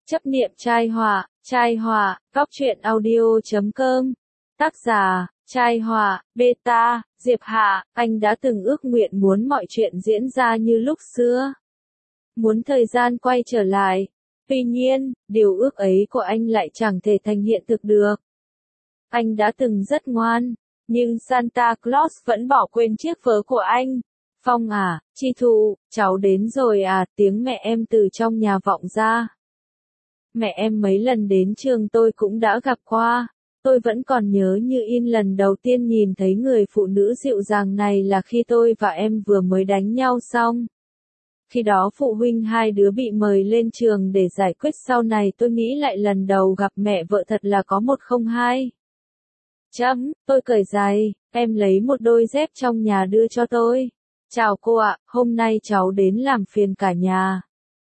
Chấp niệm trai họa, góc truyện audio.com. Tác giả, trai họa, beta, Diệp Hạ. Anh đã từng ước nguyện muốn mọi chuyện diễn ra như lúc xưa. Muốn thời gian quay trở lại. Tuy nhiên, điều ước ấy của anh lại chẳng thể thành hiện thực được. Anh đã từng rất ngoan, nhưng Santa Claus vẫn bỏ quên chiếc vớ của anh. Phong à, Chi Thụ, cháu đến rồi à, tiếng mẹ em từ trong nhà vọng ra. Mẹ em mấy lần đến trường tôi cũng đã gặp qua. Tôi vẫn còn nhớ như in lần đầu tiên nhìn thấy người phụ nữ dịu dàng này là khi tôi và em vừa mới đánh nhau xong. Khi đó phụ huynh hai đứa bị mời lên trường để giải quyết, sau này tôi nghĩ lại lần đầu gặp mẹ vợ thật là có 102. Tôi cởi giày, em lấy một đôi dép trong nhà đưa cho tôi. Chào cô ạ, hôm nay cháu đến làm phiền cả nhà.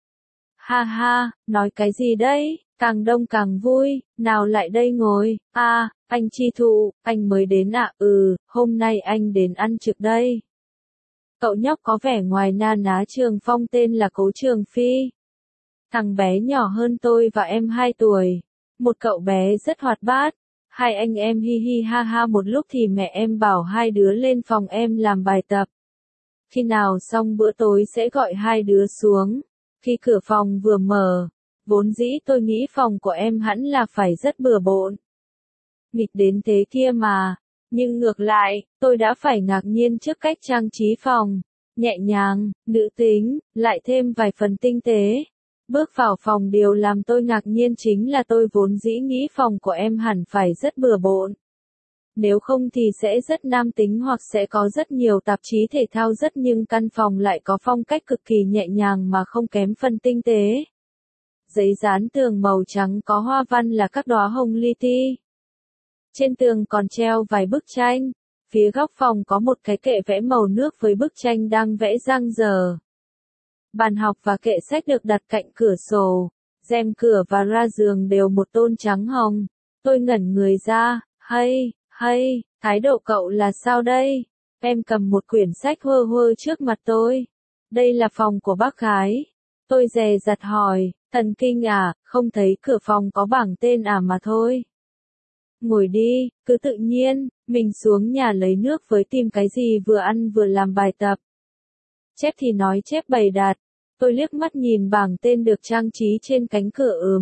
Ha ha, nói cái gì đấy, càng đông càng vui, nào lại đây ngồi. À, anh Chi Thụ, anh mới đến ạ? Hôm nay anh đến ăn trực đây. Cậu nhóc có vẻ ngoài na ná Trường Phong tên là Cố Trường Phi. Thằng bé nhỏ hơn tôi và em 2 tuổi. Một cậu bé rất hoạt bát. Hai anh em hi hi ha ha một lúc thì mẹ em bảo hai đứa lên phòng em làm bài tập. Khi nào xong bữa tối sẽ gọi hai đứa xuống. Khi cửa phòng vừa mở, vốn dĩ tôi nghĩ phòng của em hẳn là phải rất bừa bộn. Nghịch đến thế kia mà. Nhưng ngược lại, tôi đã phải ngạc nhiên trước cách trang trí phòng. Nhẹ nhàng, nữ tính, lại thêm vài phần tinh tế. Bước vào phòng, điều làm tôi ngạc nhiên chính là tôi vốn dĩ nghĩ phòng của em hẳn phải rất bừa bộn. Nếu không thì sẽ rất nam tính hoặc sẽ có rất nhiều tạp chí thể thao nhưng căn phòng lại có phong cách cực kỳ nhẹ nhàng mà không kém phần tinh tế. Giấy dán tường màu trắng có hoa văn là các đóa hồng li ti. Trên tường còn treo vài bức tranh. Phía góc phòng có một cái kệ vẽ màu nước với bức tranh đang vẽ dang dở. Bàn học và kệ sách được đặt cạnh cửa sổ. Rèm cửa và ra giường đều một tông trắng hồng. Tôi ngẩn người ra, hay, thái độ cậu là sao đây? Em cầm một quyển sách hơ hơ trước mặt tôi. Đây là phòng của bác gái. Tôi dè dặt hỏi, thần kinh à, không thấy cửa phòng có bảng tên à mà thôi. Ngồi đi, cứ tự nhiên, mình xuống nhà lấy nước với tìm cái gì vừa ăn vừa làm bài tập. Chép thì nói chép bày đặt. Tôi liếc mắt nhìn bảng tên được trang trí trên cánh cửa.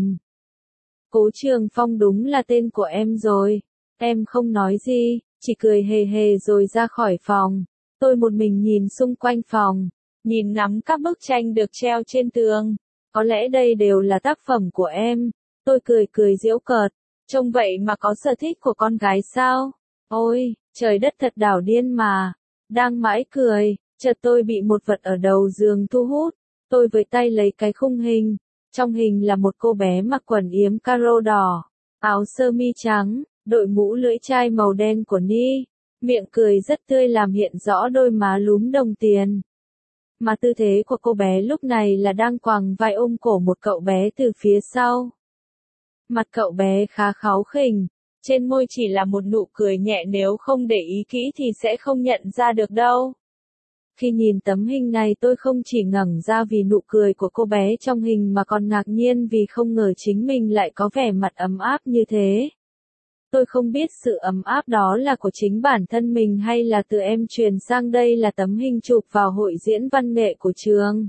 Cố Trường Phong đúng là tên của em rồi. Em không nói gì, chỉ cười hề hề rồi ra khỏi phòng. Tôi một mình nhìn xung quanh phòng, nhìn ngắm các bức tranh được treo trên tường. Có lẽ đây đều là tác phẩm của em. Tôi cười giễu cợt. Trông vậy mà có sở thích của con gái sao? Ôi, trời đất thật đảo điên mà. Đang mãi cười, chợt tôi bị một vật ở đầu giường thu hút. Tôi với tay lấy cái khung hình. Trong hình là một cô bé mặc quần yếm caro đỏ, áo sơ mi trắng, đội mũ lưỡi chai màu đen của Ni. Miệng cười rất tươi làm hiện rõ đôi má lúm đồng tiền. Mà tư thế của cô bé lúc này là đang quàng vai ôm cổ một cậu bé từ phía sau. Mặt cậu bé khá kháu khỉnh, trên môi chỉ là một nụ cười nhẹ, nếu không để ý kỹ thì sẽ không nhận ra được đâu. Khi nhìn tấm hình này tôi không chỉ ngẩn ra vì nụ cười của cô bé trong hình mà còn ngạc nhiên vì không ngờ chính mình lại có vẻ mặt ấm áp như thế. Tôi không biết sự ấm áp đó là của chính bản thân mình hay là từ em truyền sang. Đây là tấm hình chụp vào hội diễn văn nghệ của trường.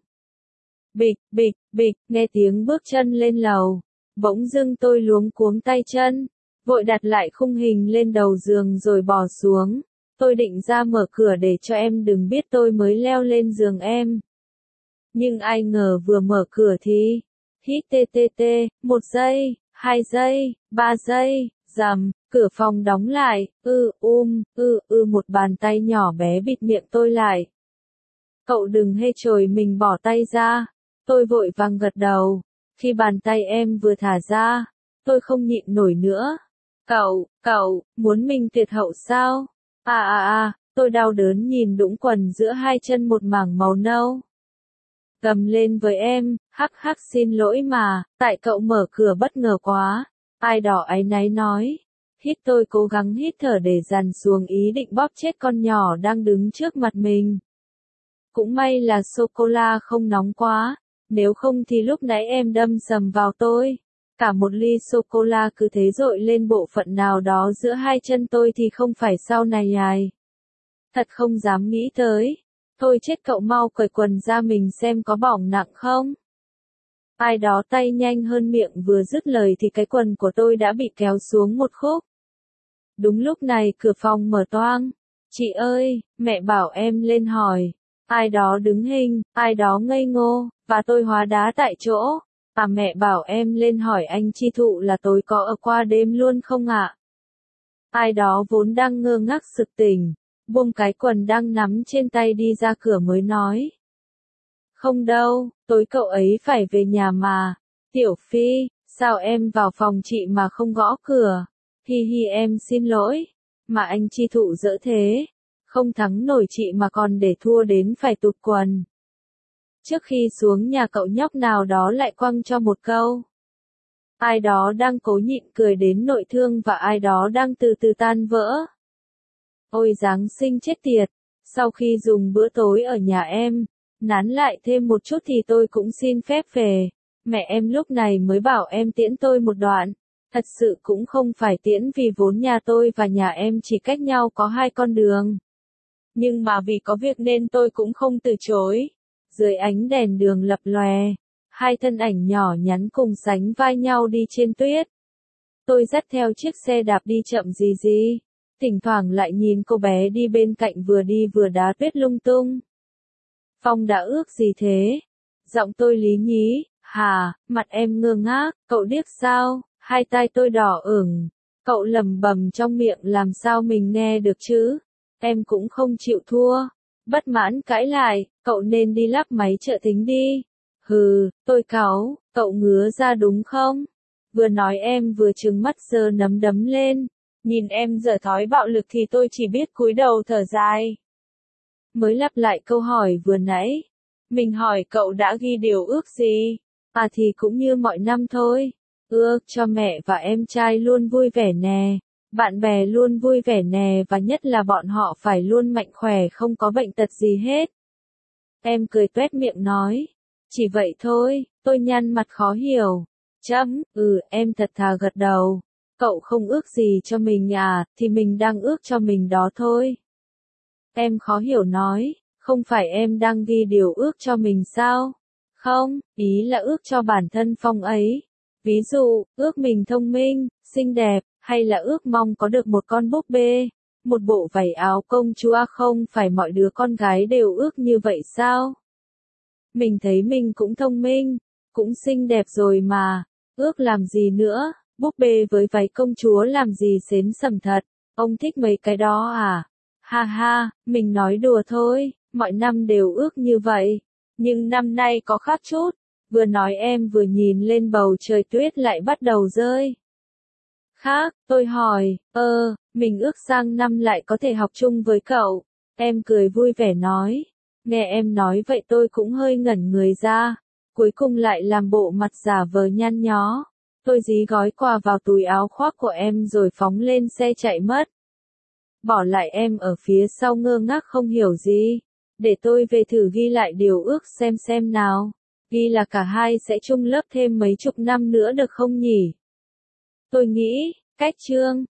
Bịch, nghe tiếng bước chân lên lầu. Bỗng dưng tôi luống cuống tay chân, vội đặt lại khung hình lên đầu giường rồi bỏ xuống. Tôi định ra mở cửa để cho em đừng biết tôi mới leo lên giường em. Nhưng ai ngờ vừa mở cửa thì, hít ttt, 1 giây, 2 giây, 3 giây, rầm, cửa phòng đóng lại, một bàn tay nhỏ bé bịt miệng tôi lại. Cậu đừng hê chồi mình bỏ tay ra. Tôi vội vàng gật đầu. Khi bàn tay em vừa thả ra, tôi không nhịn nổi nữa. Cậu, muốn mình tuyệt hậu sao? Tôi đau đớn nhìn đũng quần giữa hai chân một mảng màu nâu. Cầm lên với em, hắc xin lỗi mà, tại cậu mở cửa bất ngờ quá. Ai đỏ áy náy nói. Tôi cố gắng hít thở để dằn xuống ý định bóp chết con nhỏ đang đứng trước mặt mình. Cũng may là sô-cô-la không nóng quá, nếu không thì lúc nãy em đâm sầm vào tôi. Cả một ly sô-cô-la cứ thế dội lên bộ phận nào đó giữa hai chân tôi thì không phải sau này ai. Thật không dám nghĩ tới. Thôi chết cậu mau cởi quần ra mình xem có bỏng nặng không. Ai đó tay nhanh hơn miệng vừa dứt lời thì cái quần của tôi đã bị kéo xuống một khúc. Đúng lúc này cửa phòng mở toang. Chị ơi, mẹ bảo em lên hỏi. Ai đó đứng hình, ai đó ngây ngô, và tôi hóa đá tại chỗ. À mẹ bảo em lên hỏi anh Chi Thụ là tối có ở qua đêm luôn không ạ? Ai đó vốn đang ngơ ngác sực tỉnh, buông cái quần đang nắm trên tay đi ra cửa mới nói. Không đâu, tối cậu ấy phải về nhà mà. Tiểu Phi, sao em vào phòng chị mà không gõ cửa? Hi hi em xin lỗi. Mà anh Chi Thụ dỡ thế. Không thắng nổi chị mà còn để thua đến phải tụt quần. Trước khi xuống nhà cậu nhóc nào đó lại quăng cho một câu. Ai đó đang cố nhịn cười đến nội thương và ai đó đang từ từ tan vỡ. Ôi Giáng sinh chết tiệt, sau khi dùng bữa tối ở nhà em, nán lại thêm một chút thì tôi cũng xin phép về. Mẹ em lúc này mới bảo em tiễn tôi một đoạn. Thật sự cũng không phải tiễn vì vốn nhà tôi và nhà em chỉ cách nhau có 2 con đường. Nhưng mà vì có việc nên tôi cũng không từ chối. Dưới ánh đèn đường lập lòe, 2 thân ảnh nhỏ nhắn cùng sánh vai nhau đi trên tuyết. Tôi dắt theo chiếc xe đạp đi chậm gì, thỉnh thoảng lại nhìn cô bé đi bên cạnh vừa đi vừa đá tuyết lung tung. Phong đã ước gì thế? Giọng tôi lý nhí, hà, mặt em ngơ ngác, cậu điếc sao? 2 tai tôi đỏ ửng. Cậu lẩm bẩm trong miệng làm sao mình nghe được chứ? Em cũng không chịu thua. Bất mãn cãi lại, cậu nên đi lắp máy trợ thính đi. Hừ, tôi cáu, cậu ngứa ra đúng không? Vừa nói em vừa trừng mắt giơ nắm đấm lên. Nhìn em giở thói bạo lực thì tôi chỉ biết cúi đầu thở dài. Mới lặp lại câu hỏi vừa nãy. Mình hỏi cậu đã ghi điều ước gì? À thì cũng như mọi năm thôi. Ước cho mẹ và em trai luôn vui vẻ nè. Bạn bè luôn vui vẻ nè và nhất là bọn họ phải luôn mạnh khỏe không có bệnh tật gì hết. Em cười tuét miệng nói. Chỉ vậy thôi, tôi nhăn mặt khó hiểu. Em thật thà gật đầu. Cậu không ước gì cho mình à, thì mình đang ước cho mình đó thôi. Em khó hiểu nói, không phải em đang ghi điều ước cho mình sao? Không, ý là ước cho bản thân Phong ấy. Ví dụ, ước mình thông minh, xinh đẹp, hay là ước mong có được một con búp bê, một bộ váy áo công chúa không phải mọi đứa con gái đều ước như vậy sao? Mình thấy mình cũng thông minh, cũng xinh đẹp rồi mà, ước làm gì nữa, búp bê với váy công chúa làm gì xến sẩm thật, ông thích mấy cái đó à? Ha ha, mình nói đùa thôi, mọi năm đều ước như vậy, nhưng năm nay có khác chút, vừa nói em vừa nhìn lên bầu trời tuyết lại bắt đầu rơi. Khác, tôi hỏi, mình ước sang năm lại có thể học chung với cậu, em cười vui vẻ nói. Nghe em nói vậy tôi cũng hơi ngẩn người ra, cuối cùng lại làm bộ mặt giả vờ nhăn nhó. Tôi dí gói quà vào túi áo khoác của em rồi phóng lên xe chạy mất. Bỏ lại em ở phía sau ngơ ngác không hiểu gì. Để tôi về thử ghi lại điều ước xem nào. Ghi là cả hai sẽ chung lớp thêm mấy chục năm nữa được không nhỉ? Tôi nghĩ, cách chương.